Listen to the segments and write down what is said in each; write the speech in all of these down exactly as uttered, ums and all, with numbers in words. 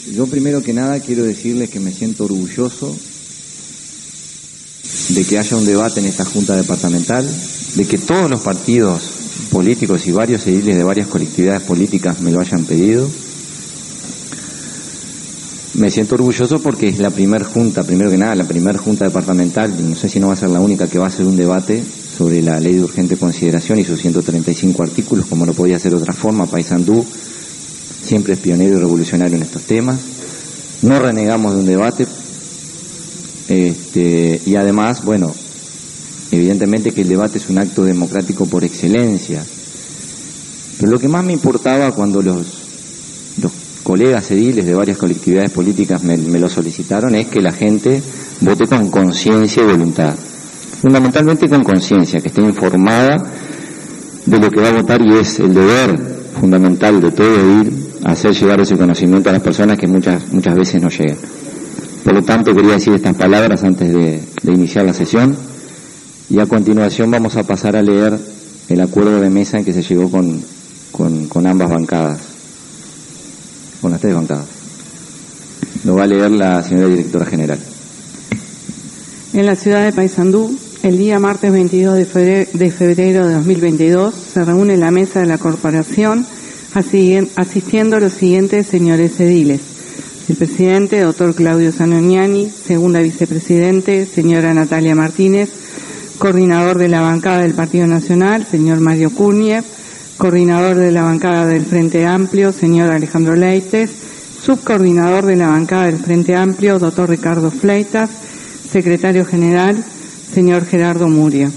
Yo primero que nada quiero decirles que me siento orgulloso de que haya un debate en esta Junta Departamental, de que todos los partidos políticos y varios ediles de varias colectividades políticas me lo hayan pedido. Me siento orgulloso porque es la primer junta, primero que nada, la primer junta departamental, y no sé si no va a ser la única, que va a hacer un debate sobre la ley de urgente consideración y sus ciento treinta y cinco artículos, como no podía ser de otra forma. Paysandú siempre es pionero y revolucionario en estos temas. No renegamos de un debate, este, y además, bueno, evidentemente que el debate es un acto democrático por excelencia. Pero lo que más me importaba cuando los, los colegas ediles de varias colectividades políticas me, me lo solicitaron es que la gente vote con conciencia y voluntad. Fundamentalmente con conciencia, que esté informada de lo que va a votar, y es el deber fundamental de todo edil hacer llegar ese conocimiento a las personas que muchas muchas veces no llegan. Por lo tanto, quería decir estas palabras antes de, de iniciar la sesión, y a continuación vamos a pasar a leer el acuerdo de mesa en que se llegó con, con, con ambas bancadas, con las tres bancadas. Lo va a leer la señora directora general. En la ciudad de Paysandú, el día martes veintidós de febrero, de febrero de dos mil veintidós, se reúne la mesa de la corporación asistiendo los siguientes señores ediles: el presidente, doctor Claudio Zanoniani; segunda vicepresidente, señora Natalia Martínez; coordinador de la bancada del Partido Nacional, señor Mario Kurniev; coordinador de la bancada del Frente Amplio, señor Alejandro Leites; subcoordinador de la bancada del Frente Amplio, doctor Ricardo Fleitas; secretario general, señor Gerardo Muria.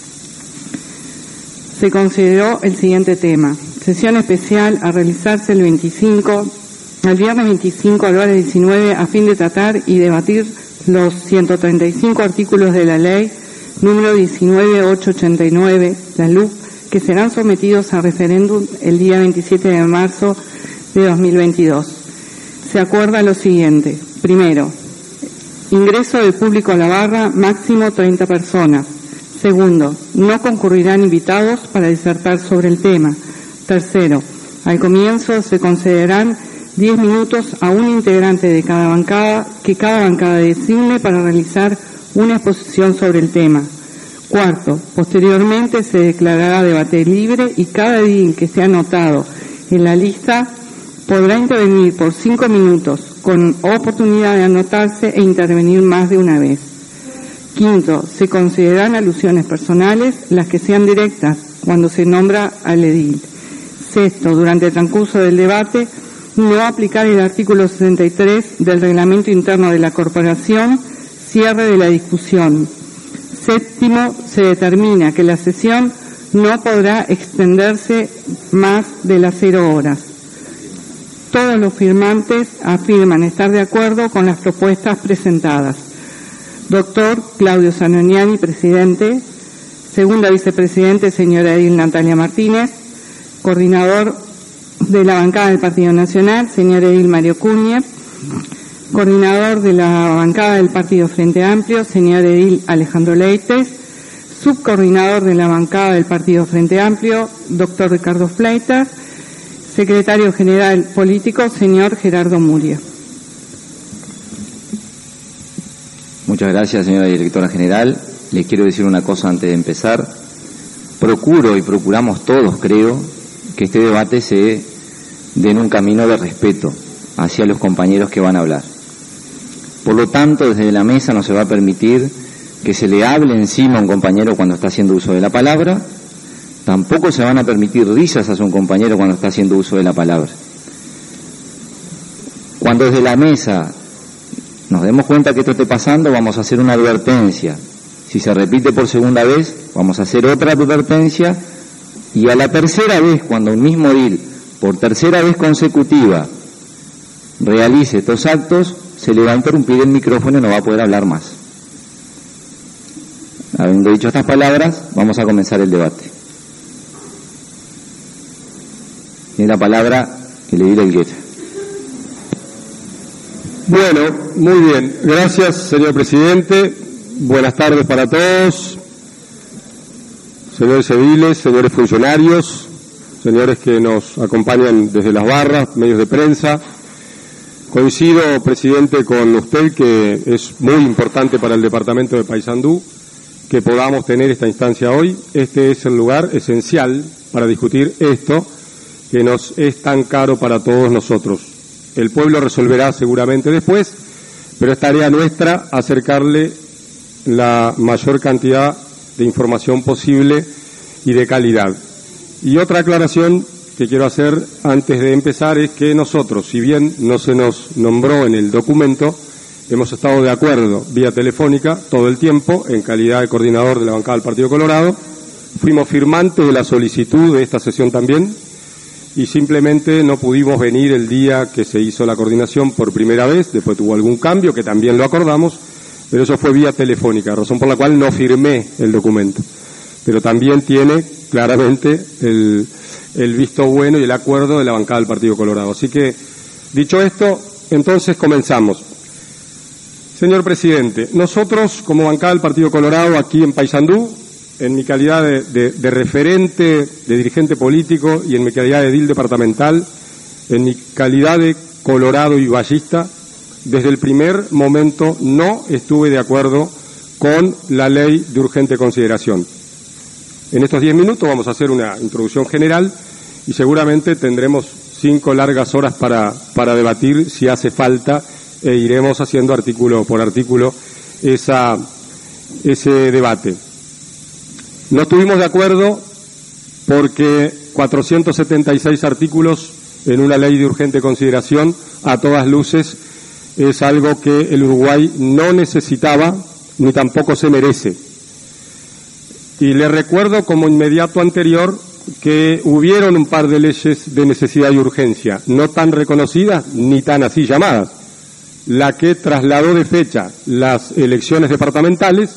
Se consideró el siguiente tema: sesión especial a realizarse el veinticinco, el viernes veinticinco a las horas diecinueve, a fin de tratar y debatir los ciento treinta y cinco artículos de la ley número diecinueve mil ochocientos ochenta y nueve, la L U C, que serán sometidos a referéndum el día veintisiete de marzo de dos mil veintidós. Se acuerda lo siguiente: primero, ingreso del público a la barra, máximo treinta personas. Segundo, no concurrirán invitados para disertar sobre el tema. Tercero, al comienzo se concederán diez minutos a un integrante de cada bancada, que cada bancada designe para realizar una exposición sobre el tema. Cuarto, posteriormente se declarará debate libre y cada edil que sea anotado en la lista podrá intervenir por cinco minutos, con oportunidad de anotarse e intervenir más de una vez. Quinto, se considerarán alusiones personales, las que sean directas, cuando se nombra al edil. Sexto, durante el transcurso del debate, no aplicar el artículo sesenta y tres del reglamento interno de la corporación, cierre de la discusión. Séptimo, se determina que la sesión no podrá extenderse más de las cero horas. Todos los firmantes afirman estar de acuerdo con las propuestas presentadas. Doctor Claudio Zanoniani, presidente. Segunda vicepresidente, señora edil Natalia Martínez. Coordinador de la bancada del Partido Nacional, señor edil Mario Kurniev. Coordinador de la bancada del Partido Frente Amplio, señor edil Alejandro Leites. Subcoordinador de la bancada del Partido Frente Amplio, doctor Ricardo Fleitas. Secretario General Político, señor Gerardo Muria. Muchas gracias, señora directora general. Les quiero decir una cosa antes de empezar. Procuro y procuramos todos, creo, que este debate se dé en un camino de respeto hacia los compañeros que van a hablar. Por lo tanto, desde la mesa no se va a permitir que se le hable encima a un compañero cuando está haciendo uso de la palabra. Tampoco se van a permitir risas a su compañero cuando está haciendo uso de la palabra. Cuando desde la mesa nos demos cuenta que esto esté pasando, vamos a hacer una advertencia. Si se repite por segunda vez, vamos a hacer otra advertencia, y a la tercera vez, cuando un mismo edil, por tercera vez consecutiva, realice estos actos, se le va a interrumpir el micrófono y no va a poder hablar más. Habiendo dicho estas palabras, vamos a comenzar el debate. Tiene la palabra el edil Elgueta. Bueno, muy bien. Gracias, señor presidente. Buenas tardes para todos. Señores ediles, señores funcionarios, señores que nos acompañan desde las barras, medios de prensa. Coincido, presidente, con usted que es muy importante para el departamento de Paysandú que podamos tener esta instancia hoy. Este es el lugar esencial para discutir esto que nos es tan caro para todos nosotros. El pueblo resolverá seguramente después, pero es tarea nuestra acercarle la mayor cantidad de información posible y de calidad. Y otra aclaración que quiero hacer antes de empezar es que nosotros, si bien no se nos nombró en el documento, hemos estado de acuerdo vía telefónica todo el tiempo en calidad de coordinador de la bancada del Partido Colorado. Fuimos firmantes de la solicitud de esta sesión también y simplemente no pudimos venir el día que se hizo la coordinación por primera vez. Después tuvo algún cambio que también lo acordamos, pero eso fue vía telefónica, razón por la cual no firmé el documento. Pero también tiene claramente el, el visto bueno y el acuerdo de la bancada del Partido Colorado. Así que, dicho esto, entonces comenzamos. Señor presidente, nosotros como bancada del Partido Colorado aquí en Paysandú, en mi calidad de, de, de referente, de dirigente político y en mi calidad de edil departamental, en mi calidad de colorado y vallista, desde el primer momento no estuve de acuerdo con la ley de urgente consideración. En estos diez minutos vamos a hacer una introducción general y seguramente tendremos cinco largas horas para, para debatir si hace falta e iremos haciendo artículo por artículo esa, ese debate. No estuvimos de acuerdo porque cuatrocientos setenta y seis artículos en una ley de urgente consideración, a todas luces, es algo que el Uruguay no necesitaba ni tampoco se merece. Y le recuerdo como inmediato anterior que hubieron un par de leyes de necesidad y urgencia, no tan reconocidas ni tan así llamadas. La que trasladó de fecha las elecciones departamentales,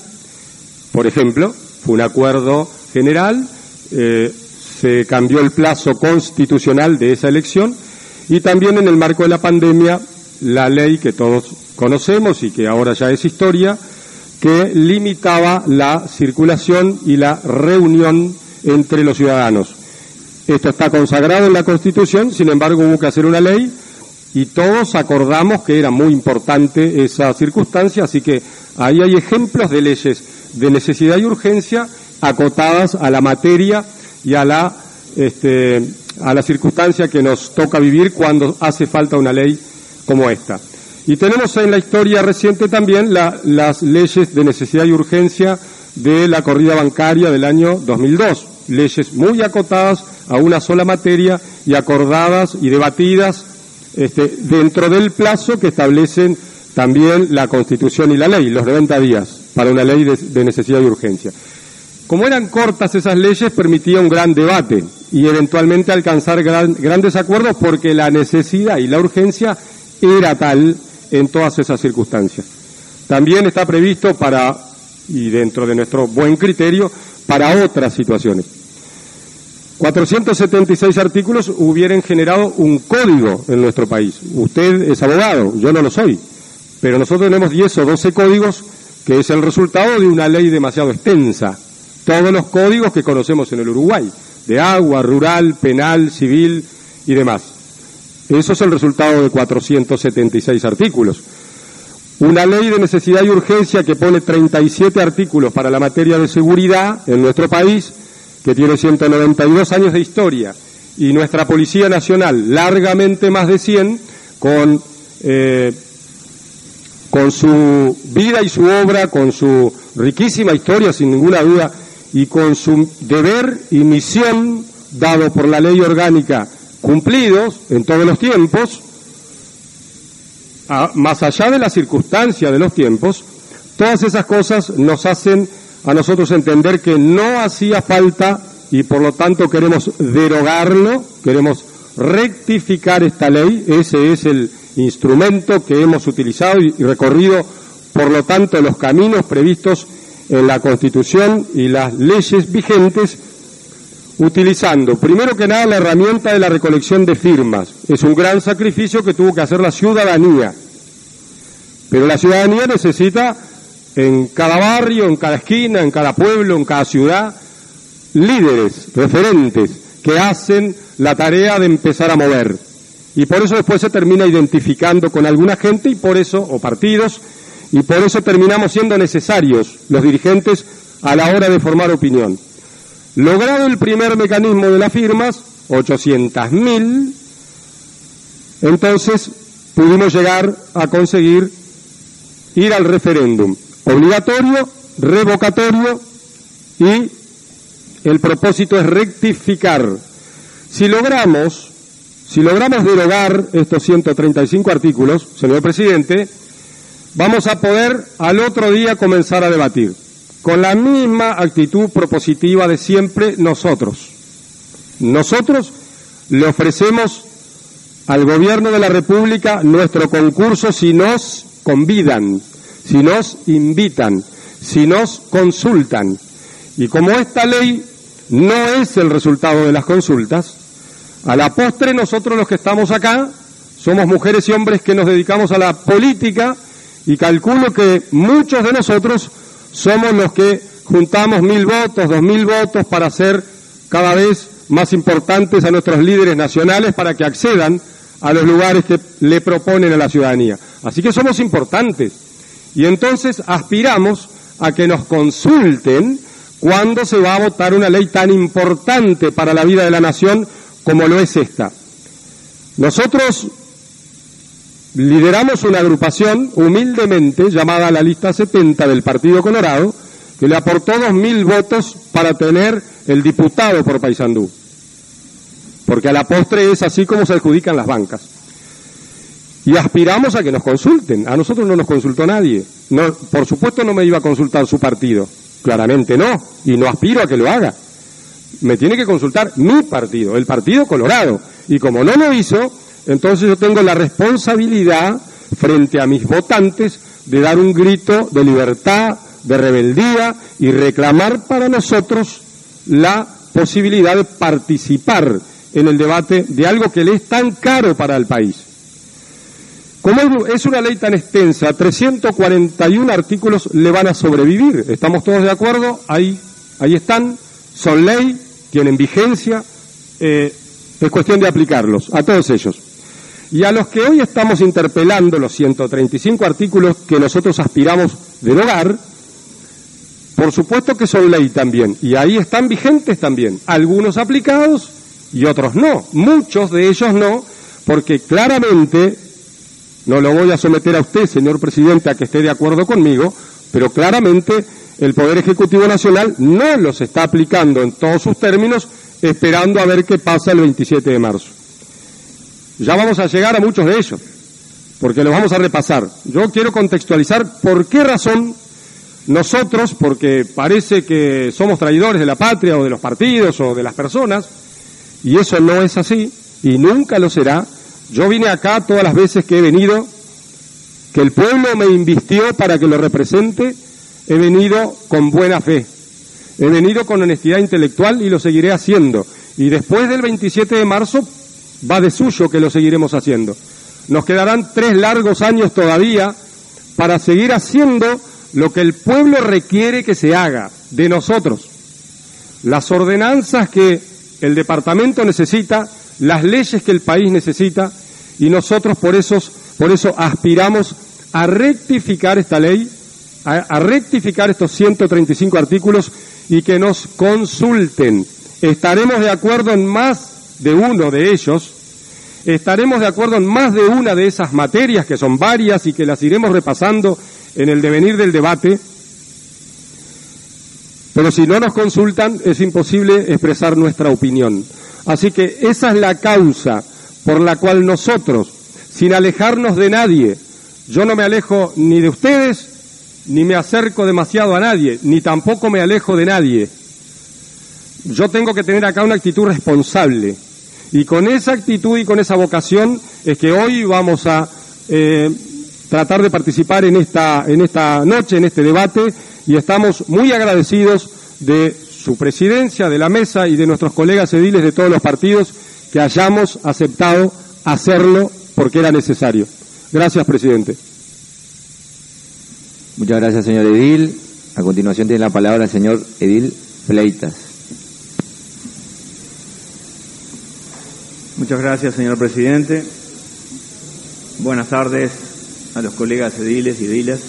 por ejemplo, fue un acuerdo general, eh, se cambió el plazo constitucional de esa elección y también en el marco de la pandemia la ley que todos conocemos y que ahora ya es historia, que limitaba la circulación y la reunión entre los ciudadanos. Esto está consagrado en la Constitución, sin embargo hubo que hacer una ley y todos acordamos que era muy importante esa circunstancia, así que ahí hay ejemplos de leyes de necesidad y urgencia acotadas a la materia y a la, este, a la circunstancia que nos toca vivir cuando hace falta una ley como esta. Y tenemos en la historia reciente también la, las leyes de necesidad y urgencia de la corrida bancaria del año dos mil dos, leyes muy acotadas a una sola materia y acordadas y debatidas este, dentro del plazo que establecen también la Constitución y la ley, los noventa días para una ley de, de necesidad y urgencia. Como eran cortas esas leyes, permitía un gran debate y eventualmente alcanzar gran, grandes acuerdos porque la necesidad y la urgencia era tal en todas esas circunstancias. También está previsto para, y dentro de nuestro buen criterio, para otras situaciones. cuatrocientos setenta y seis artículos hubieran generado un código en nuestro país. Usted es abogado, yo no lo soy, pero nosotros tenemos diez o doce códigos que es el resultado de una ley demasiado extensa. Todos los códigos que conocemos en el Uruguay, de agua, rural, penal, civil y demás. Eso es el resultado de cuatrocientos setenta y seis artículos. Una ley de necesidad y urgencia que pone treinta y siete artículos para la materia de seguridad en nuestro país, que tiene ciento noventa y dos años de historia, y nuestra Policía Nacional largamente más de cien, con, eh, con su vida y su obra, con su riquísima historia sin ninguna duda, y con su deber y misión dado por la ley orgánica cumplidos en todos los tiempos, a, más allá de la circunstancia de los tiempos, todas esas cosas nos hacen a nosotros entender que no hacía falta y por lo tanto queremos derogarlo, queremos rectificar esta ley. Ese es el instrumento que hemos utilizado y, y recorrido, por lo tanto, los caminos previstos en la Constitución y las leyes vigentes, utilizando primero que nada la herramienta de la recolección de firmas. Es un gran sacrificio que tuvo que hacer la ciudadanía, pero la ciudadanía necesita en cada barrio, en cada esquina, en cada pueblo, en cada ciudad, líderes, referentes, que hacen la tarea de empezar a mover. y por eso después se termina identificando con alguna gente y por eso, o partidos, y por eso terminamos siendo necesarios los dirigentes a la hora de formar opinión. Logrado el primer mecanismo de las firmas, ochocientas mil, entonces pudimos llegar a conseguir ir al referéndum obligatorio, revocatorio, y el propósito es rectificar. Si logramos, si logramos derogar estos ciento treinta y cinco artículos, señor presidente, vamos a poder al otro día comenzar a debatir, con la misma actitud propositiva de siempre nosotros. Nosotros le ofrecemos al Gobierno de la República nuestro concurso si nos convidan, si nos invitan, si nos consultan. Y como esta ley no es el resultado de las consultas, a la postre nosotros los que estamos acá somos mujeres y hombres que nos dedicamos a la política y calculo que muchos de nosotros somos los que juntamos mil votos, dos mil votos para hacer cada vez más importantes a nuestros líderes nacionales para que accedan a los lugares que le proponen a la ciudadanía. Así que somos importantes y entonces aspiramos a que nos consulten cuando se va a votar una ley tan importante para la vida de la nación como lo es esta. Nosotros lideramos una agrupación humildemente llamada la Lista setenta del Partido Colorado, que le aportó dos mil votos para tener el diputado por Paysandú. Porque a la postre es así como se adjudican las bancas. Y aspiramos a que nos consulten. A nosotros no nos consultó nadie. No, por supuesto no me iba a consultar su partido. Claramente no. Y no aspiro a que lo haga. Me tiene que consultar mi partido, el Partido Colorado. Y como no lo hizo, entonces yo tengo la responsabilidad frente a mis votantes de dar un grito de libertad, de rebeldía y reclamar para nosotros la posibilidad de participar en el debate de algo que le es tan caro para el país. Como es una ley tan extensa, trescientos cuarenta y uno artículos le van a sobrevivir. ¿Estamos todos de acuerdo? Ahí, ahí están, son ley, tienen vigencia, eh, es cuestión de aplicarlos, a todos ellos. Y a los que hoy estamos interpelando, los ciento treinta y cinco artículos que nosotros aspiramos derogar, por supuesto que son ley también, y ahí están vigentes también, algunos aplicados y otros no, muchos de ellos no, porque claramente, no lo voy a someter a usted, señor presidente, a que esté de acuerdo conmigo, pero claramente el Poder Ejecutivo Nacional no los está aplicando en todos sus términos, esperando a ver qué pasa el veintisiete de marzo. Ya vamos a llegar a muchos de ellos, porque los vamos a repasar. Yo quiero contextualizar por qué razón nosotros, porque parece que somos traidores de la patria o de los partidos o de las personas, y eso no es así, y nunca lo será. Yo vine acá todas las veces que he venido, que el pueblo me invistió para que lo represente, he venido con buena fe, he venido con honestidad intelectual y lo seguiré haciendo. Y después del veintisiete de marzo va de suyo que lo seguiremos haciendo. Nos quedarán tres largos años todavía para seguir haciendo lo que el pueblo requiere que se haga de nosotros. Las ordenanzas que el departamento necesita, las leyes que el país necesita, y nosotros por eso, por eso aspiramos a rectificar esta ley, a, a rectificar estos ciento treinta y cinco artículos y que nos consulten. Estaremos de acuerdo en más de uno de ellos, estaremos de acuerdo en más de una de esas materias, que son varias y que las iremos repasando en el devenir del debate, pero si no nos consultan es imposible expresar nuestra opinión. Así que esa es la causa por la cual nosotros, sin alejarnos de nadie, yo no me alejo ni de ustedes, ni me acerco demasiado a nadie, ni tampoco me alejo de nadie. Yo tengo que tener acá una actitud responsable, y con esa actitud y con esa vocación es que hoy vamos a eh, tratar de participar en esta, en esta noche, en este debate, y estamos muy agradecidos de su presidencia, de la mesa y de nuestros colegas ediles de todos los partidos que hayamos aceptado hacerlo porque era necesario. Gracias, presidente. Muchas gracias, señor edil. A continuación tiene la palabra el señor edil Fleitas. Muchas gracias, señor presidente. Buenas tardes a los colegas ediles y edilas.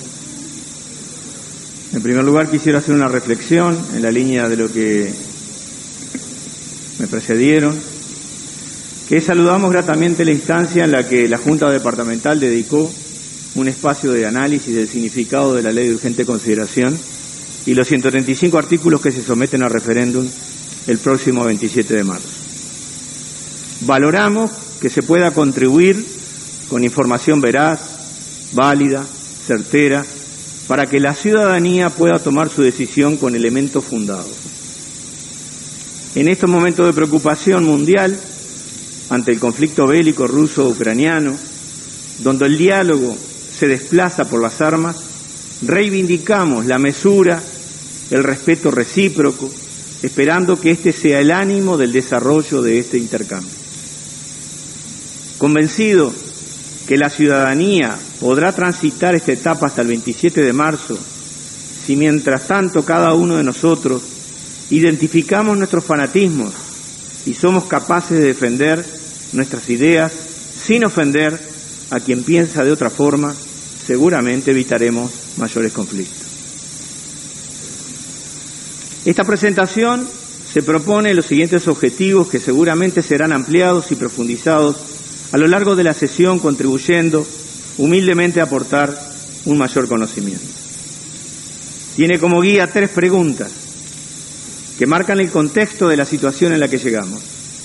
En primer lugar, quisiera hacer una reflexión en la línea de lo que me precedieron, que saludamos gratamente la instancia en la que la Junta Departamental dedicó un espacio de análisis del significado de la Ley de Urgente Consideración y los ciento treinta y cinco artículos que se someten a referéndum el próximo veintisiete de marzo. Valoramos que se pueda contribuir con información veraz, válida, certera, para que la ciudadanía pueda tomar su decisión con elementos fundados. En estos momentos de preocupación mundial, ante el conflicto bélico ruso-ucraniano, donde el diálogo se desplaza por las armas, reivindicamos la mesura, el respeto recíproco, esperando que este sea el ánimo del desarrollo de este intercambio. Convencido que la ciudadanía podrá transitar esta etapa hasta el veintisiete de marzo, si mientras tanto cada uno de nosotros identificamos nuestros fanatismos y somos capaces de defender nuestras ideas sin ofender a quien piensa de otra forma, seguramente evitaremos mayores conflictos. Esta presentación se propone los siguientes objetivos que seguramente serán ampliados y profundizados a lo largo de la sesión, contribuyendo humildemente a aportar un mayor conocimiento. Tiene como guía tres preguntas que marcan el contexto de la situación en la que llegamos.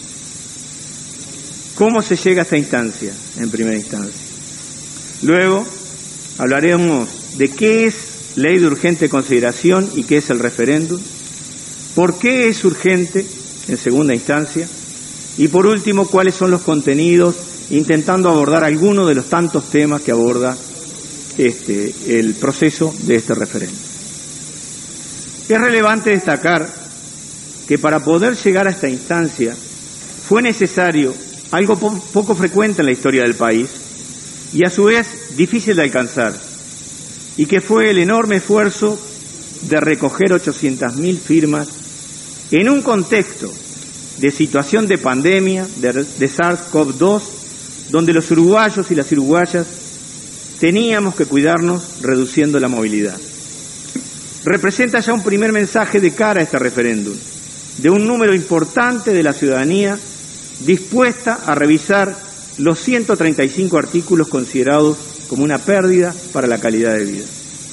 ¿Cómo se llega a esta instancia, en primera instancia? Luego, hablaremos de qué es ley de urgente consideración y qué es el referéndum, por qué es urgente, en segunda instancia, y por último, cuáles son los contenidos, intentando abordar algunos de los tantos temas que aborda este, el proceso de este referéndum. Es relevante destacar que para poder llegar a esta instancia fue necesario algo po- poco frecuente en la historia del país y a su vez difícil de alcanzar, y que fue el enorme esfuerzo de recoger ochocientas mil firmas en un contexto de situación de pandemia de, de SARS-CoV dos, donde los uruguayos y las uruguayas teníamos que cuidarnos reduciendo la movilidad. Representa ya un primer mensaje de cara a este referéndum, de un número importante de la ciudadanía dispuesta a revisar los ciento treinta y cinco artículos considerados como una pérdida para la calidad de vida.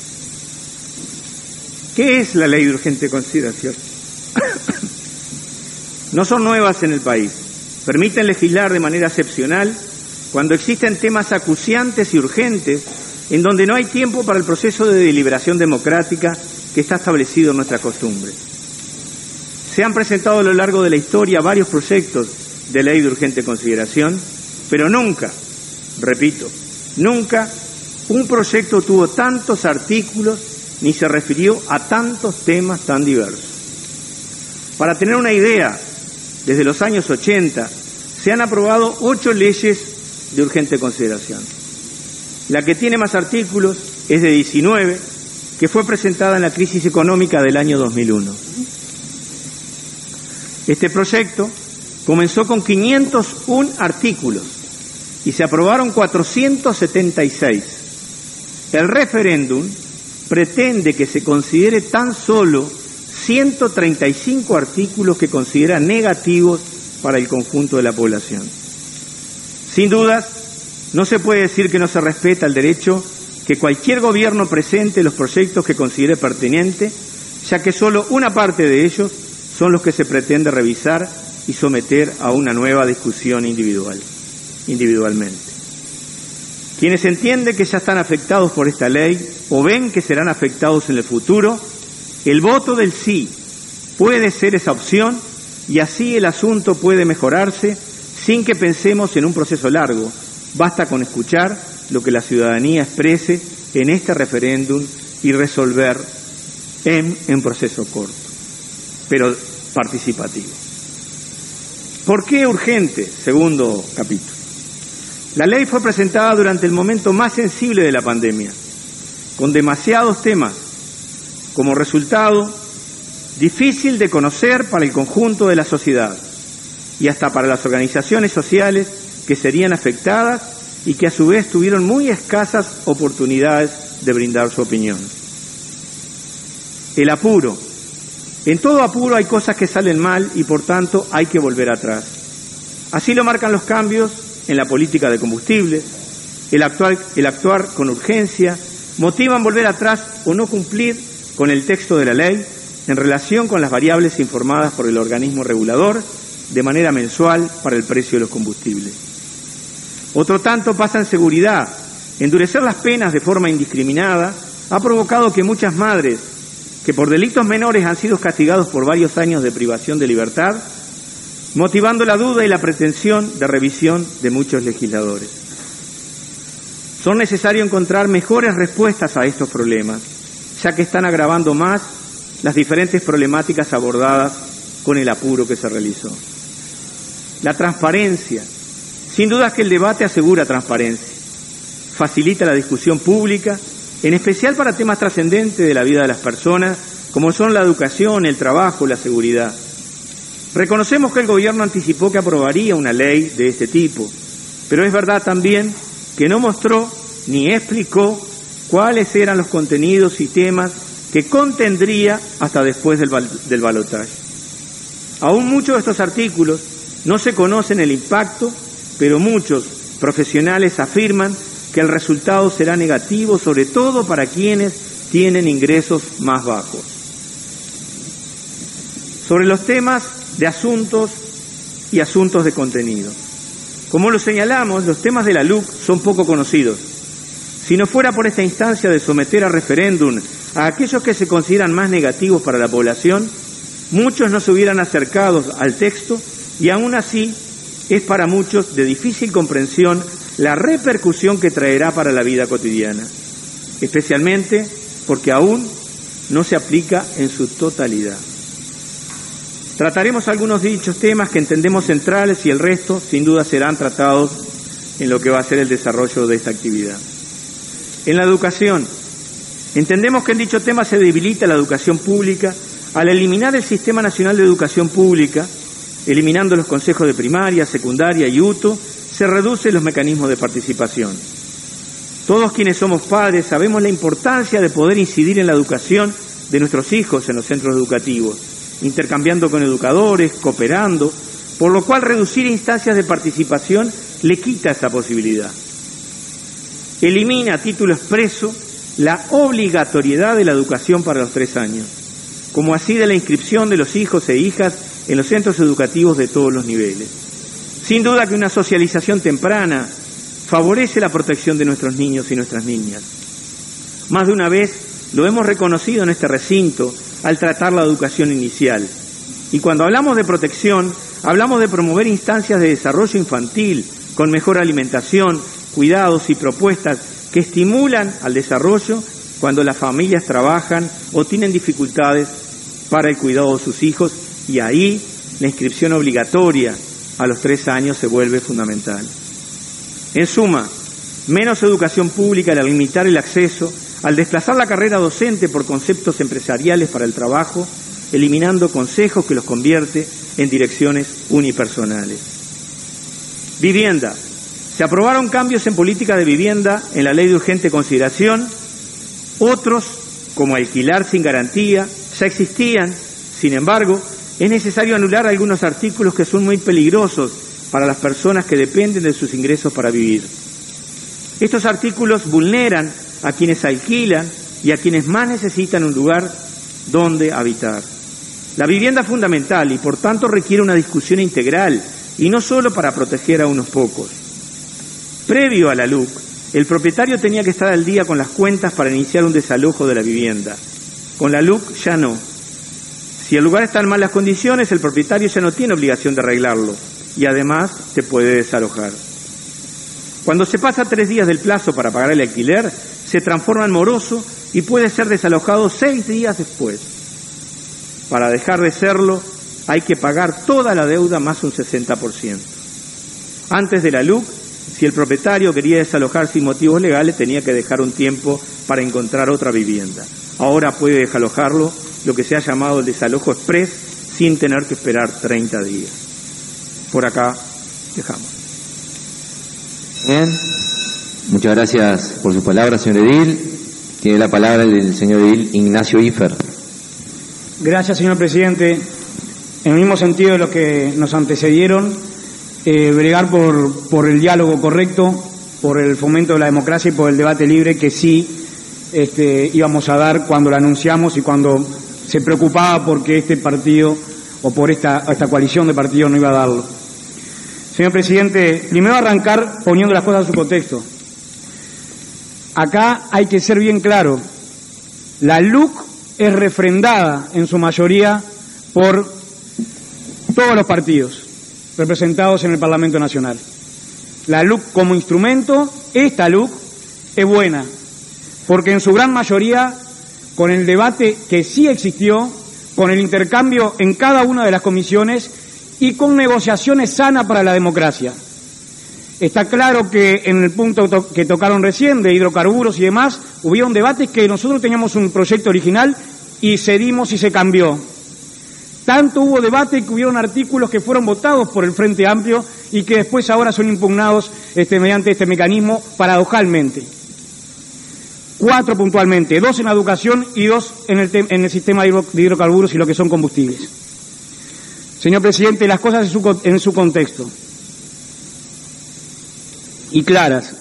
¿Qué es la ley de urgente consideración? No son nuevas en el país. Permiten legislar de manera excepcional cuando existen temas acuciantes y urgentes en donde no hay tiempo para el proceso de deliberación democrática que está establecido en nuestras costumbres. Se han presentado a lo largo de la historia varios proyectos de ley de urgente consideración, pero nunca, repito, nunca un proyecto tuvo tantos artículos ni se refirió a tantos temas tan diversos. Para tener una idea, desde los años ochenta se han aprobado ocho leyes de urgente consideración. La que tiene más artículos es de diecinueve, que fue presentada en la crisis económica del año dos mil uno. Este proyecto comenzó con quinientos uno artículos y se aprobaron cuatrocientos setenta y seis. El referéndum pretende que se considere tan solo ciento treinta y cinco artículos que considera negativos para el conjunto de la población. Sin dudas, no se puede decir que no se respeta el derecho que cualquier gobierno presente los proyectos que considere pertinente, ya que solo una parte de ellos son los que se pretende revisar y someter a una nueva discusión individual, individualmente. Quienes entienden que ya están afectados por esta ley o ven que serán afectados en el futuro, el voto del sí puede ser esa opción y así el asunto puede mejorarse sin que pensemos en un proceso largo. Basta con escuchar lo que la ciudadanía exprese en este referéndum y resolver en, en proceso corto, pero participativo. ¿Por qué urgente? Segundo capítulo. La ley fue presentada durante el momento más sensible de la pandemia, con demasiados temas, como resultado difícil de conocer para el conjunto de la sociedad y hasta para las organizaciones sociales que serían afectadas y que a su vez tuvieron muy escasas oportunidades de brindar su opinión. El apuro. En todo apuro hay cosas que salen mal y por tanto hay que volver atrás. Así lo marcan los cambios en la política de combustibles, el actuar, el actuar con urgencia, motivan volver atrás o no cumplir con el texto de la ley en relación con las variables informadas por el organismo regulador de manera mensual para el precio de los combustibles. Otro tanto pasa en seguridad. Endurecer las penas de forma indiscriminada ha provocado que muchas madres que por delitos menores han sido castigados por varios años de privación de libertad, motivando la duda y la pretensión de revisión de muchos legisladores. Son necesarios encontrar mejores respuestas a estos problemas, ya que están agravando más las diferentes problemáticas abordadas con el apuro que se realizó. La transparencia. Sin duda es que el debate asegura transparencia, facilita la discusión pública, en especial para temas trascendentes de la vida de las personas, como son la educación, el trabajo, la seguridad. Reconocemos que el gobierno anticipó que aprobaría una ley de este tipo, pero es verdad también que no mostró ni explicó cuáles eran los contenidos y temas que contendría hasta después del, del balotaje. Aún muchos de estos artículos no se conocen el impacto, pero muchos profesionales afirman que el resultado será negativo, sobre todo para quienes tienen ingresos más bajos. Sobre los temas de asuntos y asuntos de contenido. Como lo señalamos, los temas de la L U C son poco conocidos. Si no fuera por esta instancia de someter a referéndum a aquellos que se consideran más negativos para la población, muchos no se hubieran acercado al texto y aún así es para muchos de difícil comprensión la repercusión que traerá para la vida cotidiana, especialmente porque aún no se aplica en su totalidad. Trataremos algunos de dichos temas que entendemos centrales y el resto sin duda serán tratados en lo que va a ser el desarrollo de esta actividad. En la educación, entendemos que en dicho tema se debilita la educación pública al eliminar el Sistema Nacional de Educación Pública, eliminando los consejos de primaria, secundaria y U T O, se reducen los mecanismos de participación. Todos quienes somos padres sabemos la importancia de poder incidir en la educación de nuestros hijos en los centros educativos, intercambiando con educadores, cooperando, por lo cual reducir instancias de participación le quita esa posibilidad. Elimina a título expreso la obligatoriedad de la educación para los tres años, como así de la inscripción de los hijos e hijas en los centros educativos de todos los niveles. Sin duda que una socialización temprana favorece la protección de nuestros niños y nuestras niñas. Más de una vez lo hemos reconocido en este recinto al tratar la educación inicial. Y cuando hablamos de protección, hablamos de promover instancias de desarrollo infantil con mejor alimentación, cuidados y propuestas que estimulan al desarrollo cuando las familias trabajan o tienen dificultades para el cuidado de sus hijos, y ahí la inscripción obligatoria a los tres años se vuelve fundamental. En suma, menos educación pública al limitar el acceso, al desplazar la carrera docente por conceptos empresariales para el trabajo, eliminando consejos que los convierte en direcciones unipersonales. Vivienda. Se aprobaron cambios en política de vivienda en la Ley de Urgente Consideración. Otros, como alquilar sin garantía, ya existían. Sin embargo, es necesario anular algunos artículos que son muy peligrosos para las personas que dependen de sus ingresos para vivir. Estos artículos vulneran a quienes alquilan y a quienes más necesitan un lugar donde habitar. La vivienda es fundamental y por tanto requiere una discusión integral y no solo para proteger a unos pocos. Previo a la L U C, el propietario tenía que estar al día con las cuentas para iniciar un desalojo de la vivienda. Con la L U C ya no. Si el lugar está en malas condiciones, el propietario ya no tiene obligación de arreglarlo y además te puede desalojar. Cuando se pasa tres días del plazo para pagar el alquiler, se transforma en moroso y puede ser desalojado seis días después. Para dejar de serlo, hay que pagar toda la deuda más un sesenta por ciento. Antes de la L U C, si el propietario quería desalojar sin motivos legales, tenía que dejar un tiempo para encontrar otra vivienda. Ahora puede desalojarlo, lo que se ha llamado el desalojo express, sin tener que esperar treinta días. Por acá dejamos. Bien. Muchas gracias por sus palabras, señor edil. Tiene la palabra el señor edil Ignacio Ifer. Gracias, señor presidente. En el mismo sentido de lo que nos antecedieron, eh, bregar por, por el diálogo correcto, por el fomento de la democracia y por el debate libre que sí este, íbamos a dar cuando lo anunciamos y cuando se preocupaba porque este partido o por esta, esta coalición de partidos no iba a darlo. Señor presidente, primero arrancar poniendo las cosas en su contexto. Acá hay que ser bien claro, la L U C es refrendada en su mayoría por todos los partidos representados en el Parlamento Nacional. La L U C como instrumento, esta L U C es buena, porque en su gran mayoría, con el debate que sí existió, con el intercambio en cada una de las comisiones y con negociaciones sanas para la democracia. Está claro que en el punto to- que tocaron recién, de hidrocarburos y demás, hubieron debates que nosotros teníamos un proyecto original y cedimos y se cambió. Tanto hubo debate que hubieron artículos que fueron votados por el Frente Amplio y que después ahora son impugnados este, mediante este mecanismo paradojalmente. Cuatro puntualmente, dos en educación y dos en el, te- en el sistema de, hidro- de hidrocarburos y lo que son combustibles. Señor presidente, las cosas en su, en su contexto. Y claras.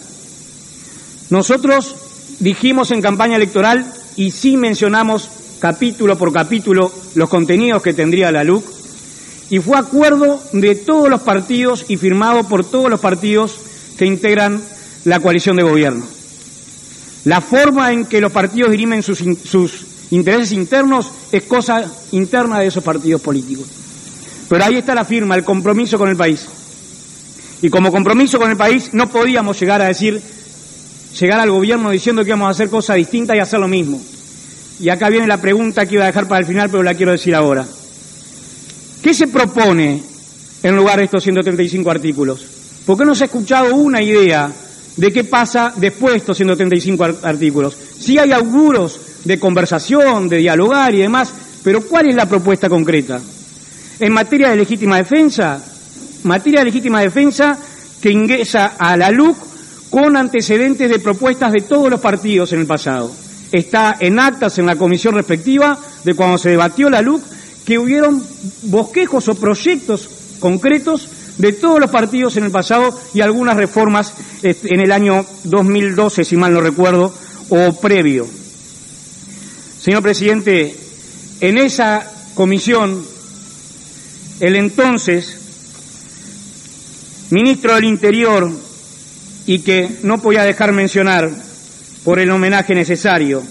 Nosotros dijimos en campaña electoral y sí mencionamos capítulo por capítulo los contenidos que tendría la L U C y fue acuerdo de todos los partidos y firmado por todos los partidos que integran la coalición de gobierno. La forma en que los partidos dirimen sus, in, sus intereses internos es cosa interna de esos partidos políticos. Pero ahí está la firma, el compromiso con el país. Y como compromiso con el país no podíamos llegar a decir, llegar al gobierno diciendo que íbamos a hacer cosas distintas y hacer lo mismo. Y acá viene la pregunta que iba a dejar para el final, pero la quiero decir ahora. ¿Qué se propone en lugar de estos ciento treinta y cinco artículos? ¿Por qué no se ha escuchado una idea de qué pasa después de estos ciento treinta y cinco artículos? Sí hay auguros de conversación, de dialogar y demás, pero ¿cuál es la propuesta concreta? En materia de legítima defensa, materia de legítima defensa que ingresa a la L U C con antecedentes de propuestas de todos los partidos en el pasado. Está en actas en la comisión respectiva de cuando se debatió la L U C, que hubieron bosquejos o proyectos concretos de todos los partidos en el pasado y algunas reformas en el año dos mil doce, si mal no recuerdo, o previo. Señor presidente, en esa comisión, el entonces ministro del Interior, y que no podía dejar mencionar por el homenaje necesario,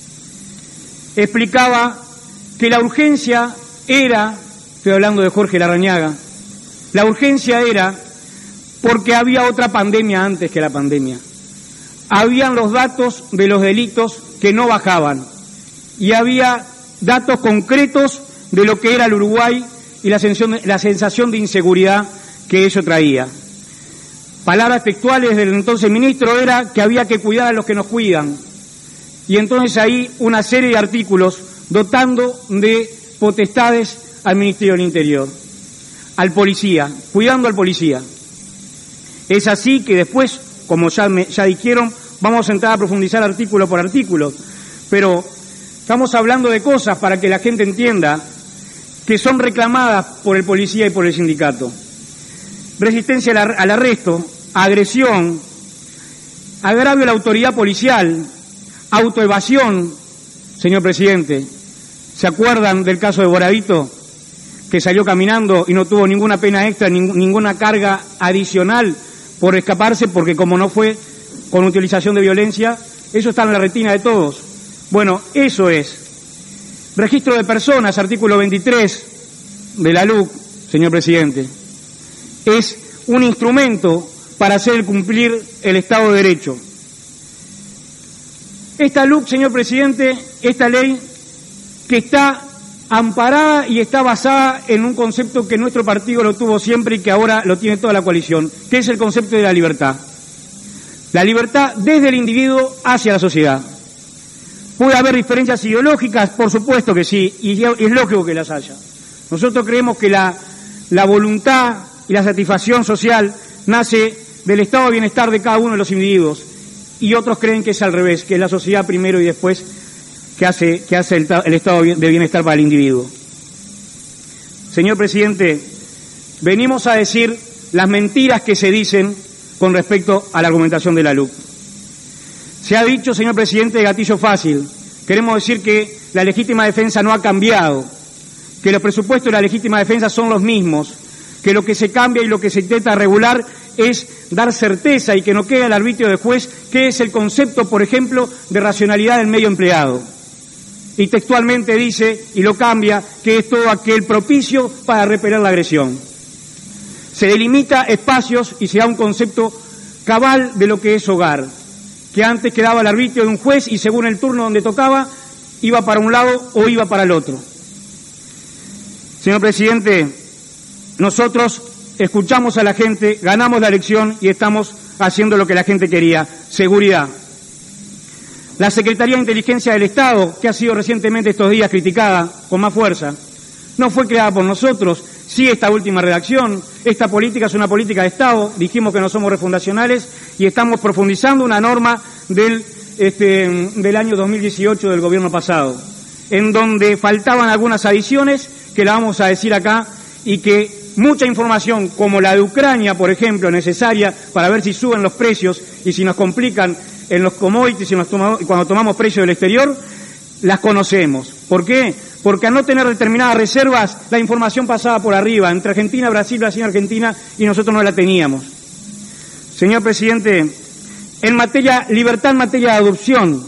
explicaba que la urgencia era, estoy hablando de Jorge Larrañaga, la urgencia era porque había otra pandemia antes que la pandemia. Habían los datos de los delitos que no bajaban y había datos concretos de lo que era el Uruguay y la sensación, la sensación de inseguridad que ello traía. Palabras textuales del entonces ministro era que había que cuidar a los que nos cuidan. Y entonces ahí una serie de artículos dotando de potestades al Ministerio del Interior, al policía, cuidando al policía. Es así que después, como ya, me, ya dijeron, vamos a entrar a profundizar artículo por artículo, pero estamos hablando de cosas para que la gente entienda que son reclamadas por el policía y por el sindicato. Resistencia al, al arresto, agresión, agravio a la autoridad policial, autoevasión, señor presidente. ¿Se acuerdan del caso de Boravito, que salió caminando y no tuvo ninguna pena extra, ning- ninguna carga adicional por escaparse, porque como no fue con utilización de violencia, eso está en la retina de todos? Bueno, eso es. Registro de personas, artículo veintitrés de la L U C, señor presidente. Es un instrumento para hacer cumplir el Estado de Derecho. Esta L U C, señor presidente, esta ley que está amparada y está basada en un concepto que nuestro partido lo tuvo siempre y que ahora lo tiene toda la coalición, que es el concepto de la libertad. La libertad desde el individuo hacia la sociedad. ¿Puede haber diferencias ideológicas? Por supuesto que sí, y es lógico que las haya. Nosotros creemos que la, la voluntad y la satisfacción social nace del estado de bienestar de cada uno de los individuos y otros creen que es al revés, que es la sociedad primero y después que hace, que hace el, el estado de bienestar para el individuo. Señor presidente, venimos a decir las mentiras que se dicen con respecto a la argumentación de la L U C. Se ha dicho, señor presidente, de gatillo fácil. Queremos decir que la legítima defensa no ha cambiado, que los presupuestos de la legítima defensa son los mismos, que lo que se cambia y lo que se intenta regular es dar certeza y que no quede al arbitrio del juez qué es el concepto, por ejemplo, de racionalidad del medio empleado. Y textualmente dice, y lo cambia, que es todo aquel propicio para repeler la agresión. Se delimita espacios y se da un concepto cabal de lo que es hogar, que antes quedaba al arbitrio de un juez y según el turno donde tocaba, iba para un lado o iba para el otro. Señor presidente, nosotros escuchamos a la gente, ganamos la elección y estamos haciendo lo que la gente quería, seguridad. La Secretaría de Inteligencia del Estado, que ha sido recientemente estos días criticada con más fuerza, no fue creada por nosotros. Sí, esta última redacción, esta política es una política de Estado, dijimos que no somos refundacionales y estamos profundizando una norma del, este, del año dos mil dieciocho del gobierno pasado, en donde faltaban algunas adiciones que la vamos a decir acá y que mucha información como la de Ucrania, por ejemplo, necesaria para ver si suben los precios y si nos complican en los commodities y nos tomamos, cuando tomamos precios del exterior, las conocemos. ¿Por qué? Porque al no tener determinadas reservas, la información pasaba por arriba, entre Argentina, Brasil, Brasil, Argentina, y nosotros no la teníamos. Señor presidente, en materia, libertad en materia de adopción,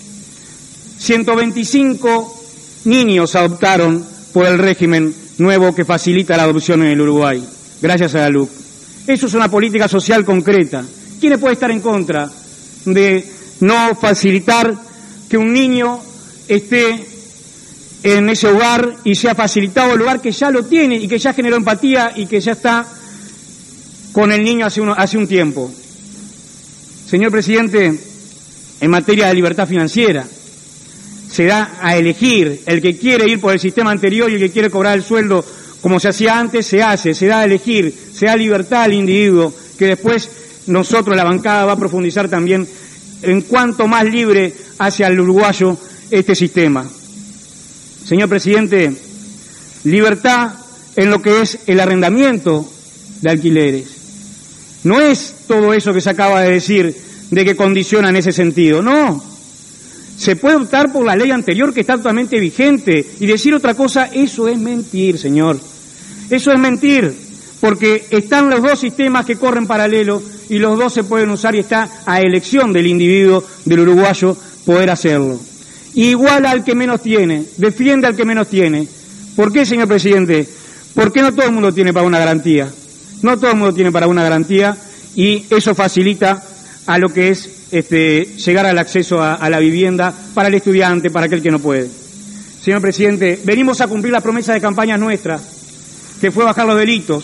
ciento veinticinco niños adoptaron por el régimen nuevo que facilita la adopción en el Uruguay, gracias a la L U C. Eso es una política social concreta. ¿Quién puede estar en contra de no facilitar que un niño esté en ese hogar y sea facilitado el lugar que ya lo tiene y que ya generó empatía y que ya está con el niño hace, uno, hace un tiempo? Señor presidente, en materia de libertad financiera, se da a elegir. El que quiere ir por el sistema anterior y el que quiere cobrar el sueldo como se hacía antes, se hace, se da a elegir, se da libertad al individuo, que después nosotros, la bancada, va a profundizar también en cuanto más libre hacia el uruguayo este sistema. Señor presidente, libertad en lo que es el arrendamiento de alquileres. No es todo eso que se acaba de decir de que condiciona en ese sentido, no. Se puede optar por la ley anterior que está actualmente vigente y decir otra cosa, eso es mentir, señor. Eso es mentir, porque están los dos sistemas que corren paralelo y los dos se pueden usar y está a elección del individuo, del uruguayo, poder hacerlo. Igual al que menos tiene, defiende al que menos tiene. ¿Por qué, señor presidente? Porque no todo el mundo tiene para una garantía. No todo el mundo tiene para una garantía y eso facilita a lo que es este, llegar al acceso a, a la vivienda para el estudiante, para aquel que no puede. Señor presidente, venimos a cumplir la promesa de campaña nuestra, que fue bajar los delitos.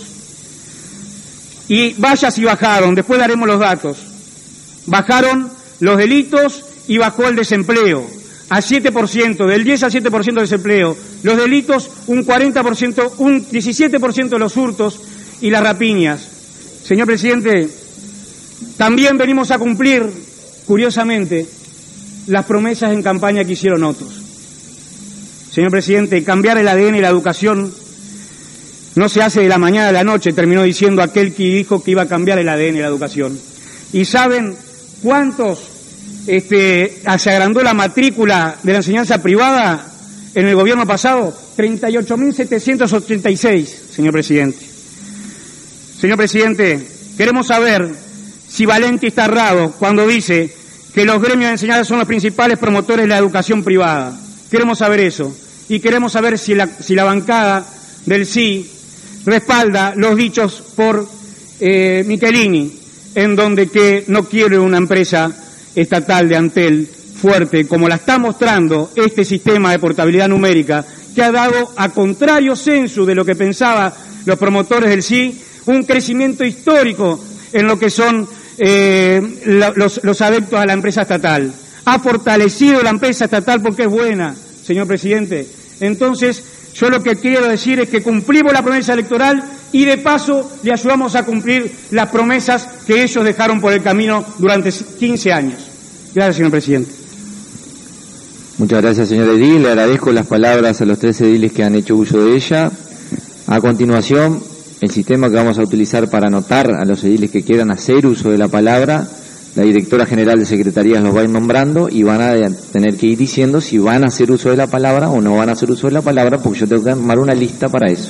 Y vaya si bajaron, después daremos los datos. Bajaron los delitos y bajó el desempleo a siete por ciento, del diez al siete por ciento de desempleo. Los delitos, un cuarenta por ciento, un diecisiete por ciento de los hurtos y las rapiñas. Señor presidente, también venimos a cumplir, curiosamente, las promesas en campaña que hicieron otros. Señor presidente, cambiar el A D N y la educación no se hace de la mañana a la noche, terminó diciendo aquel que dijo que iba a cambiar el A D N y la educación. ¿Y saben cuántos este, se agrandó la matrícula de la enseñanza privada en el gobierno pasado? treinta y ocho mil setecientos ochenta y seis, señor presidente. Señor presidente, queremos saber si Valenti está errado cuando dice que los gremios de enseñanza son los principales promotores de la educación privada. Queremos saber eso. Y queremos saber si la, si la bancada del sí respalda los dichos por eh, Michelini, en donde que no quiere una empresa estatal de Antel fuerte, como la está mostrando este sistema de portabilidad numérica, que ha dado, a contrario censo de lo que pensaban los promotores del sí, un crecimiento histórico en lo que son eh, los, los adeptos a la empresa estatal. Ha fortalecido la empresa estatal porque es buena, señor presidente. Entonces, yo lo que quiero decir es que cumplimos la promesa electoral y de paso le ayudamos a cumplir las promesas que ellos dejaron por el camino durante quince años. Gracias, señor presidente. Muchas gracias, señor edil. Le agradezco las palabras a los tres ediles que han hecho uso de ella. A continuación, el sistema que vamos a utilizar para anotar a los ediles que quieran hacer uso de la palabra, la directora general de secretarías los va a ir nombrando y van a tener que ir diciendo si van a hacer uso de la palabra o no van a hacer uso de la palabra, porque yo tengo que armar una lista para eso.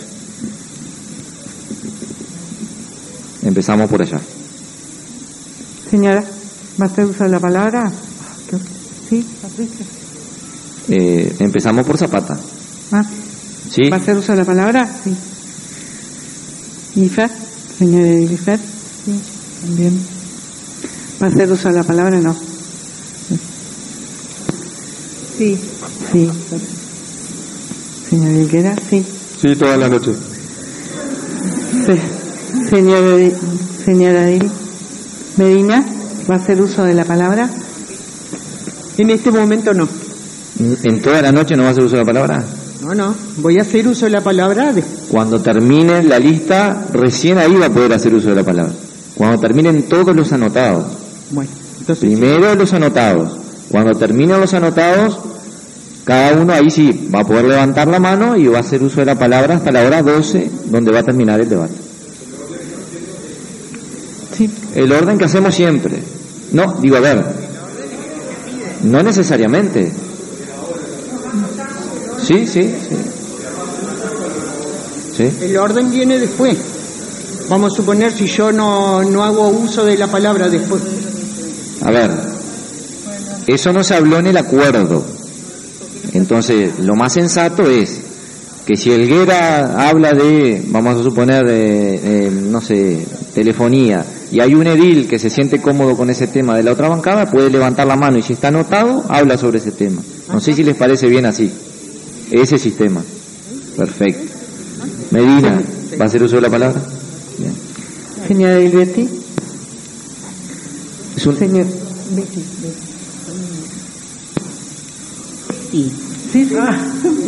Empezamos por allá. Señora, ¿va a hacer uso de la palabra? Sí, Patricia. Eh, empezamos por Zapata. Ah, ¿Sí? ¿Va a hacer uso de la palabra? Sí. ¿Ifet? Señora Ifet? Sí, también. ¿Va a hacer uso de la palabra? No. Sí. Sí. Señora Higuera? Sí. Sí, todas las noches. Sí. Señora, señora Medina, ¿va a hacer uso de la palabra? En este momento no. ¿En toda la noche no va a hacer uso de la palabra? No, no. Voy a hacer uso de la palabra de... Cuando termine la lista, recién ahí va a poder hacer uso de la palabra. Cuando terminen todos los anotados. Bueno, entonces... Primero los anotados. Cuando terminen los anotados, cada uno ahí sí va a poder levantar la mano y va a hacer uso de la palabra hasta la hora doce, donde va a terminar el debate. Sí. El orden que hacemos siempre. No, digo, a ver, no necesariamente. Sí, sí, sí. ¿Sí? El orden viene después. Vamos a suponer si yo no, no hago uso de la palabra después. A ver, eso no se habló en el acuerdo. Entonces, lo más sensato es que si Helguera habla de, vamos a suponer, de, eh, no sé, telefonía, y hay un edil que se siente cómodo con ese tema de la otra bancada, puede levantar la mano y si está anotado, habla sobre ese tema. No sé si les parece bien así. Ese sistema. Perfecto. Medina, ¿va a hacer uso de la palabra? Bien. Señora Betty. Es un... Señor Betty. Sí. Sí. Ah.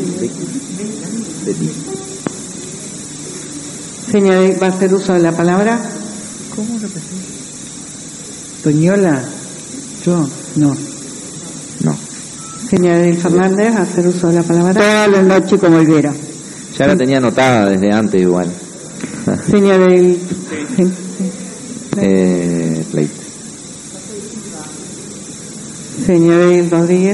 Señora, ¿va a hacer uso de la palabra? ¿Cómo lo presento? Toñola, yo, no. No. Señora Edil Fernández, ¿va a hacer uso de la palabra? Toda la noche como Helguera. Ya la tenía anotada desde antes igual. Señora Edil... Sí. eh, pleito. Señora Edil Rodríguez.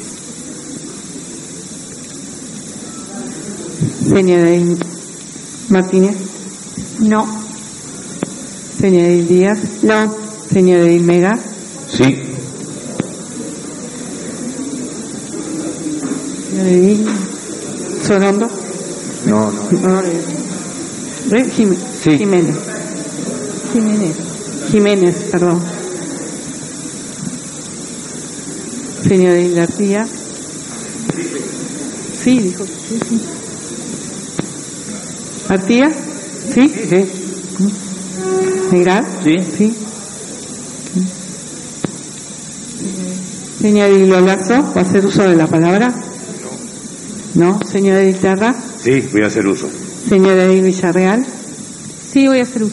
Señora Edil Martínez. No. Señora Edil Díaz. No. Señora Edil Mega. Sí. Señora Edil Sorondo. No, no. No, Re- Jim- Sí. Jiménez. Jiménez. Jiménez, perdón. Señora Edil García. Sí, dijo. Sí, sí. ¿Artía? ¿Sí? Sí. ¿Negral? Sí. Sí. Señora Edil Olazo, ¿va a hacer uso de la palabra? No. Señora Edil Terra. Sí, voy a hacer uso. Señora Edil Villarreal. Sí, voy a hacer uso.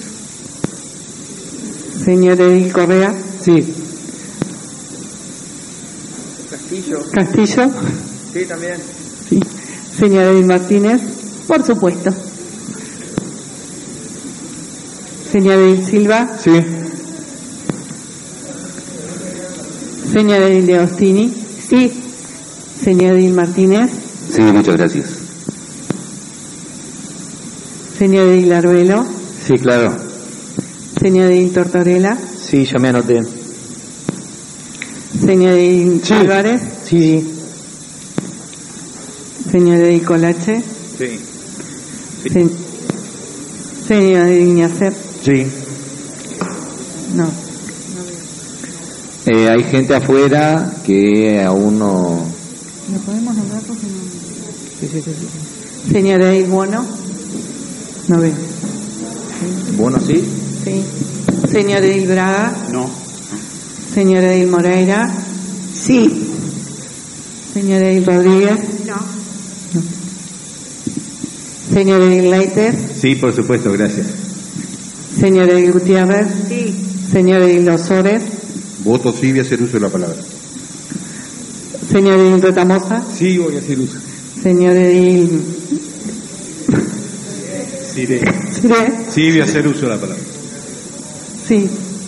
Señora Edil Correa. Sí. Castillo. Castillo. Sí, también. Sí. Señora Edil Martínez. Por supuesto. Señora Edil Silva. Sí. Señora Edil de Agostini. Sí. Señora Edil Martínez. Sí, muchas gracias. Señora Edil Arbelo. Sí, claro. Señora Edil Tortorella. Sí, ya me anoté. Señora Edil Sí. Álvarez. Sí. Señora Edil Colache. Sí. Se- Señora Edil Ñacer. Sí. No. Eh, hay gente afuera que aún no... ¿Lo podemos nombrar porque no? Sí, sí, sí, sí. Señora Edil Bono. No veo. Bueno, sí. Sí. Señora Edil Braga. No. Señora Edil Moreira. Sí. Señora Edil Rodríguez. No. Señora Edil Leiter. Sí, por supuesto, gracias. Señora Edil Gutiérrez. Sí. Señora Edil Osores. Voto sí, voy a hacer uso de la palabra. Señor Edil Retamosa. Sí, voy a hacer uso. Señor Edil. Siré. Siré. Sí, voy a hacer uso de la palabra. Sí.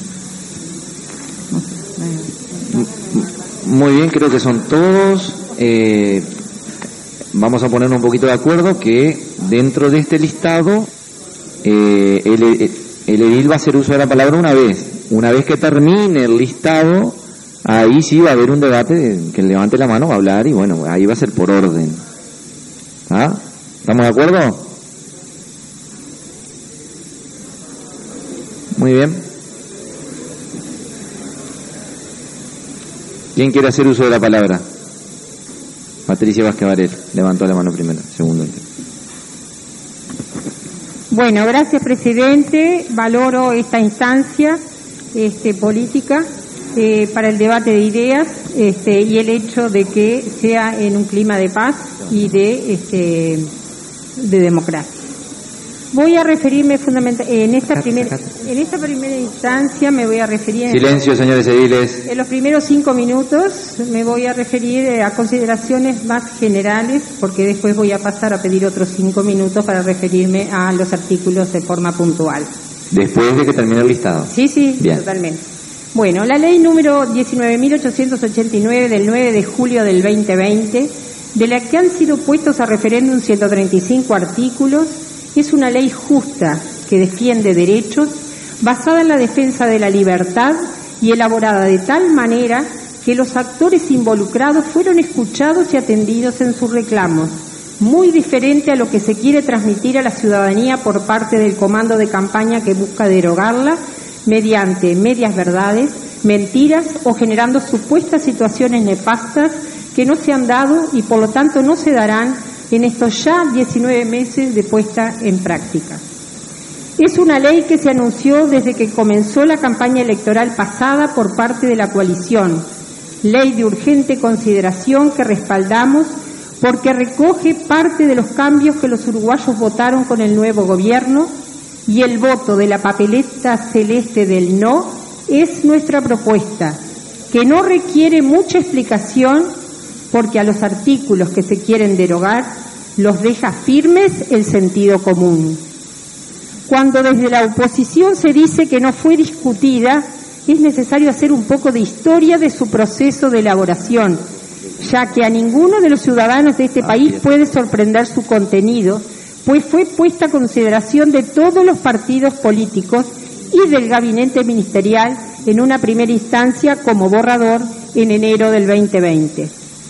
Muy bien, creo que son todos. Eh, vamos a ponernos un poquito de acuerdo que dentro de este listado eh, el, el edil va a hacer uso de la palabra una vez. Una vez que termine el listado, ahí sí va a haber un debate, que levante la mano va a hablar y bueno, ahí va a ser por orden. ¿Ah? ¿Estamos de acuerdo? Muy bien. ¿Quién quiere hacer uso de la palabra? Patricia Vázquez Varela, levantó la mano primero, segundo. Bueno, gracias presidente, valoro esta instancia este, política eh, para el debate de ideas este, y el hecho de que sea en un clima de paz y de, este, de democracia. Voy a referirme fundamentalmente en esta primera en esta primera instancia me voy a referir silencio en, señores ediles. En los primeros cinco minutos me voy a referir a consideraciones más generales, porque después voy a pasar a pedir otros cinco minutos para referirme a los artículos de forma puntual. Después de que termine el listado. Sí, sí, bien. Totalmente. Bueno, la ley número diecinueve mil ochocientos ochenta y nueve del nueve de julio del veinte veinte, de la que han sido puestos a referéndum ciento treinta y cinco artículos, es una ley justa que defiende derechos, basada en la defensa de la libertad y elaborada de tal manera que los actores involucrados fueron escuchados y atendidos en sus reclamos, muy diferente a lo que se quiere transmitir a la ciudadanía por parte del comando de campaña que busca derogarla mediante medias verdades, mentiras o generando supuestas situaciones nefastas que no se han dado y por lo tanto no se darán en estos ya diecinueve meses de puesta en práctica. Es una ley que se anunció desde que comenzó la campaña electoral pasada por parte de la coalición, ley de urgente consideración que respaldamos porque recoge parte de los cambios que los uruguayos votaron con el nuevo gobierno y el voto de la papeleta celeste del no es nuestra propuesta, que no requiere mucha explicación porque a los artículos que se quieren derogar los deja firmes el sentido común. Cuando desde la oposición se dice que no fue discutida, es necesario hacer un poco de historia de su proceso de elaboración, ya que a ninguno de los ciudadanos de este país puede sorprender su contenido, pues fue puesta a consideración de todos los partidos políticos y del gabinete ministerial en una primera instancia como borrador en enero del veinte veinte.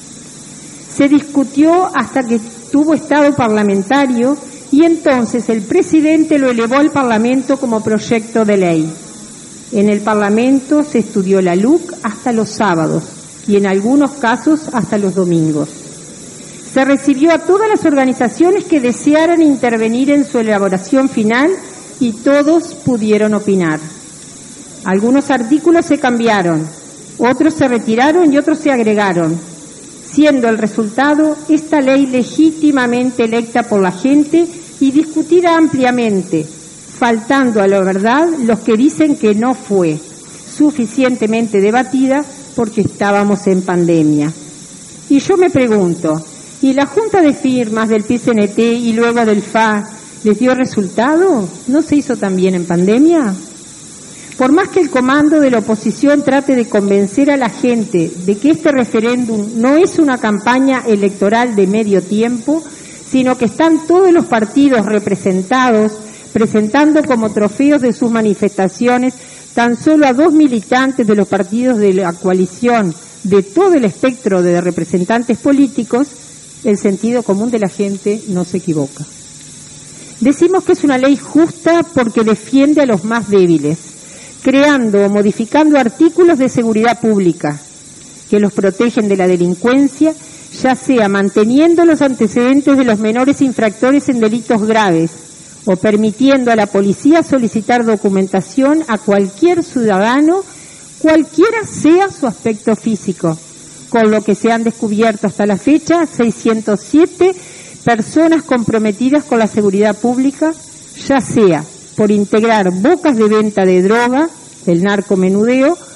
Se discutió hasta que tuvo estado parlamentario y entonces el presidente lo elevó al Parlamento como proyecto de ley. En el Parlamento se estudió la L U C hasta los sábados y en algunos casos hasta los domingos. Se recibió a todas las organizaciones que desearan intervenir en su elaboración final y todos pudieron opinar. Algunos artículos se cambiaron, otros se retiraron y otros se agregaron, siendo el resultado esta ley legítimamente electa por la gente y discutida ampliamente, faltando a la verdad los que dicen que no fue suficientemente debatida porque estábamos en pandemia. Y yo me pregunto, ¿y la junta de firmas del P C N T y luego del F A les dio resultado? ¿No se hizo también en pandemia? Por más que el comando de la oposición trate de convencer a la gente de que este referéndum no es una campaña electoral de medio tiempo, sino que están todos los partidos representados, presentando como trofeos de sus manifestaciones tan solo a dos militantes de los partidos de la coalición de todo el espectro de representantes políticos, el sentido común de la gente no se equivoca. Decimos que es una ley justa porque defiende a los más débiles, creando o modificando artículos de seguridad pública que los protegen de la delincuencia, ya sea manteniendo los antecedentes de los menores infractores en delitos graves o permitiendo a la policía solicitar documentación a cualquier ciudadano, cualquiera sea su aspecto físico, con lo que se han descubierto hasta la fecha seiscientas siete personas comprometidas con la seguridad pública, ya sea por integrar bocas de venta de droga, el narcomenudeo,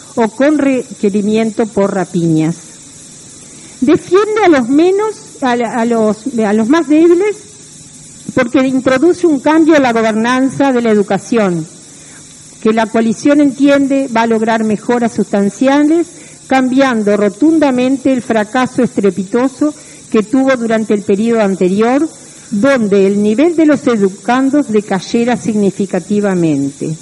o con requerimiento por rapiñas. Defiende a los menos, a, a, los, a los más débiles, porque introduce un cambio en la gobernanza de la educación, que la coalición entiende va a lograr mejoras sustanciales, cambiando rotundamente el fracaso estrepitoso que tuvo durante el periodo anterior, donde el nivel de los educandos decayera significativamente.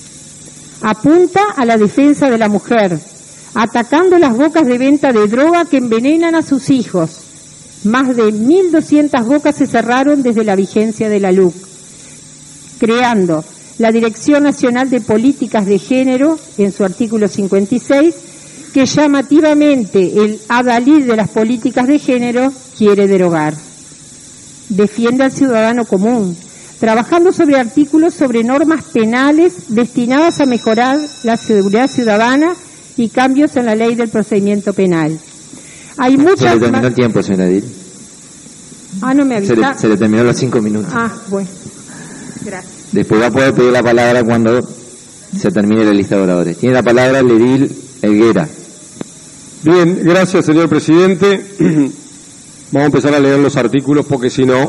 Apunta a la defensa de la mujer, atacando las bocas de venta de droga que envenenan a sus hijos. Más de mil doscientas bocas se cerraron desde la vigencia de la L U C, creando la Dirección Nacional de Políticas de Género, en su artículo cincuenta y seis, que llamativamente el adalid de las políticas de género quiere derogar. Defiende al ciudadano común, trabajando sobre artículos sobre normas penales destinadas a mejorar la seguridad ciudadana y cambios en la ley del procedimiento penal. Hay muchas se le terminó el tiempo, señora Edil. Ah, no me avisa. Se le, se le terminó los cinco minutos. Ah, bueno. Gracias. Después va a poder pedir la palabra cuando se termine la lista de oradores. Tiene la palabra el edil Helguera. Bien, gracias, señor presidente. Vamos a empezar a leer los artículos porque si no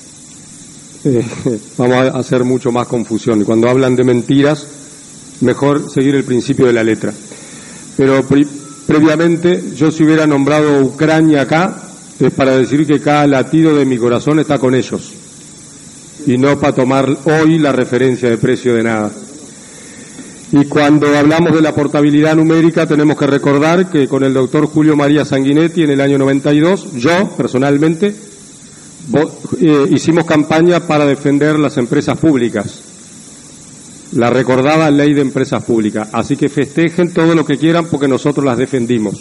eh, vamos a hacer mucho más confusión. Y cuando hablan de mentiras, mejor seguir el principio de la letra. Pero pre previamente, yo si hubiera nombrado Ucrania acá, es para decir que cada latido de mi corazón está con ellos. Y no para tomar hoy la referencia de precio de nada. Y cuando hablamos de la portabilidad numérica tenemos que recordar que con el doctor Julio María Sanguinetti en el año noventa y dos, yo personalmente eh, hicimos campaña para defender las empresas públicas, la recordada ley de empresas públicas, así que festejen todo lo que quieran porque nosotros las defendimos.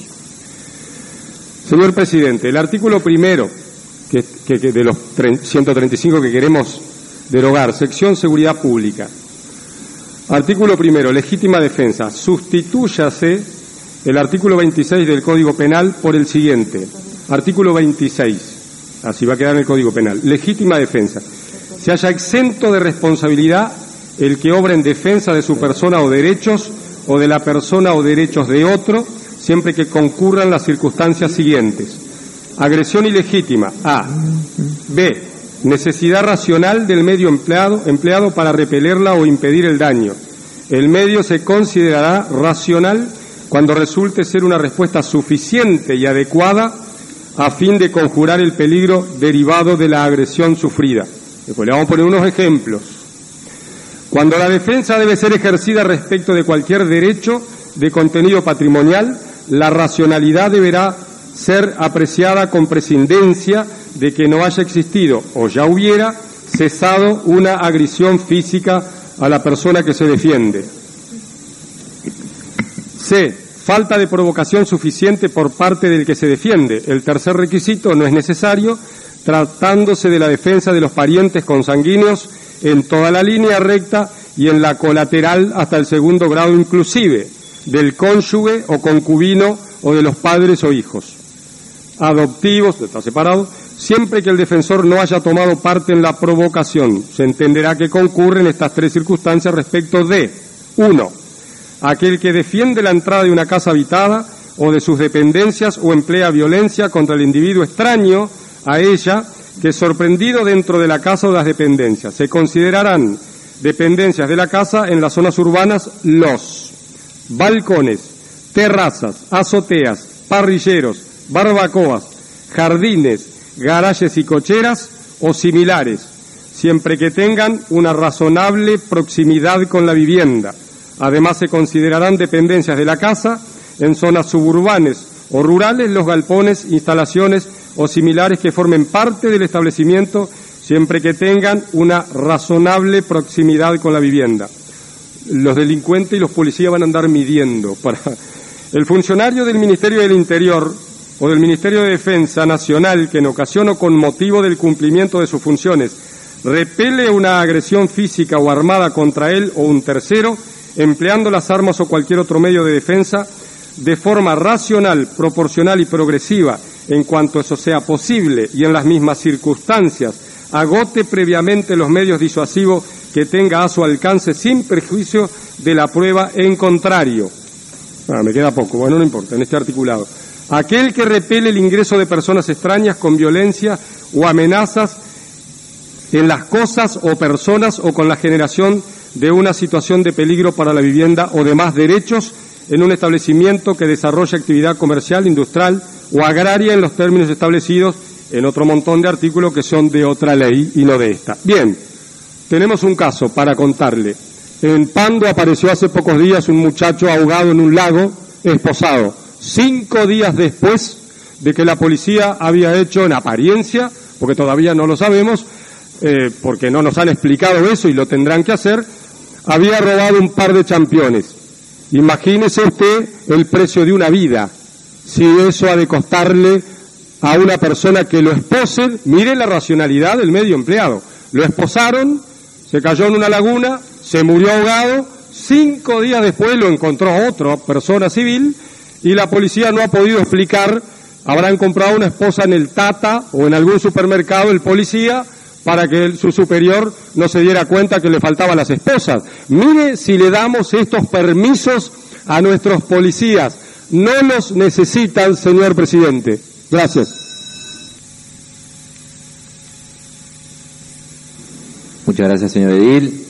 Señor presidente, el artículo primero que, que, que de los ciento treinta y cinco que queremos derogar, sección seguridad pública. Artículo primero, legítima defensa. Sustitúyase el artículo veintiséis del Código Penal por el siguiente. Artículo veintiséis. Así va a quedar en el Código Penal. Legítima defensa. Se halla exento de responsabilidad el que obra en defensa de su persona o derechos o de la persona o derechos de otro, siempre que concurran las circunstancias siguientes. Agresión ilegítima. A. B. Necesidad racional del medio empleado, empleado para repelerla o impedir el daño. El medio se considerará racional cuando resulte ser una respuesta suficiente y adecuada a fin de conjurar el peligro derivado de la agresión sufrida. Después le vamos a poner unos ejemplos. Cuando la defensa debe ser ejercida respecto de cualquier derecho de contenido patrimonial, la racionalidad deberá ser apreciada con prescindencia de que no haya existido o ya hubiera cesado una agresión física a la persona que se defiende. C. Falta de provocación suficiente por parte del que se defiende. El tercer requisito no es necesario, tratándose de la defensa de los parientes consanguíneos en toda la línea recta y en la colateral hasta el segundo grado inclusive, del cónyuge o concubino o de los padres o hijos adoptivos, está separado, siempre que el defensor no haya tomado parte en la provocación. Se entenderá que concurren estas tres circunstancias respecto de: uno, aquel que defiende la entrada de una casa habitada o de sus dependencias o emplea violencia contra el individuo extraño a ella, que sorprendido dentro de la casa o las dependencias. Se considerarán dependencias de la casa en las zonas urbanas los balcones, terrazas, azoteas, parrilleros, barbacoas, jardines, garajes y cocheras o similares, siempre que tengan una razonable proximidad con la vivienda. Además, se considerarán dependencias de la casa en zonas suburbanas o rurales los galpones, instalaciones o similares que formen parte del establecimiento, siempre que tengan una razonable proximidad con la vivienda. Los delincuentes y los policías van a andar midiendo. Para el funcionario del Ministerio del Interior o del Ministerio de Defensa Nacional que en ocasión o con motivo del cumplimiento de sus funciones repele una agresión física o armada contra él o un tercero, empleando las armas o cualquier otro medio de defensa, de forma racional, proporcional y progresiva, en cuanto eso sea posible y en las mismas circunstancias, agote previamente los medios disuasivos que tenga a su alcance sin perjuicio de la prueba en contrario. Ah, me queda poco, bueno, no importa, en este articulado. Aquel que repele el ingreso de personas extrañas con violencia o amenazas en las cosas o personas o con la generación de una situación de peligro para la vivienda o demás derechos en un establecimiento que desarrolle actividad comercial, industrial o agraria en los términos establecidos en otro montón de artículos que son de otra ley y no de esta. Bien, tenemos un caso para contarle. En Pando apareció hace pocos días un muchacho ahogado en un lago, esposado, cinco días después de que la policía había hecho en apariencia, porque todavía no lo sabemos, eh, porque no nos han explicado eso y lo tendrán que hacer, había robado un par de championes. Imagínese usted el precio de una vida, si eso ha de costarle a una persona que lo esposen. Mire la racionalidad del medio empleado. Lo esposaron, se cayó en una laguna, se murió ahogado, cinco días después lo encontró otra persona civil y la policía no ha podido explicar. Habrán comprado una esposa en el Tata o en algún supermercado el policía para que el, su superior no se diera cuenta que le faltaban las esposas. Mire si le damos estos permisos a nuestros policías. No los necesitan, señor presidente. Gracias. Muchas gracias, señor edil.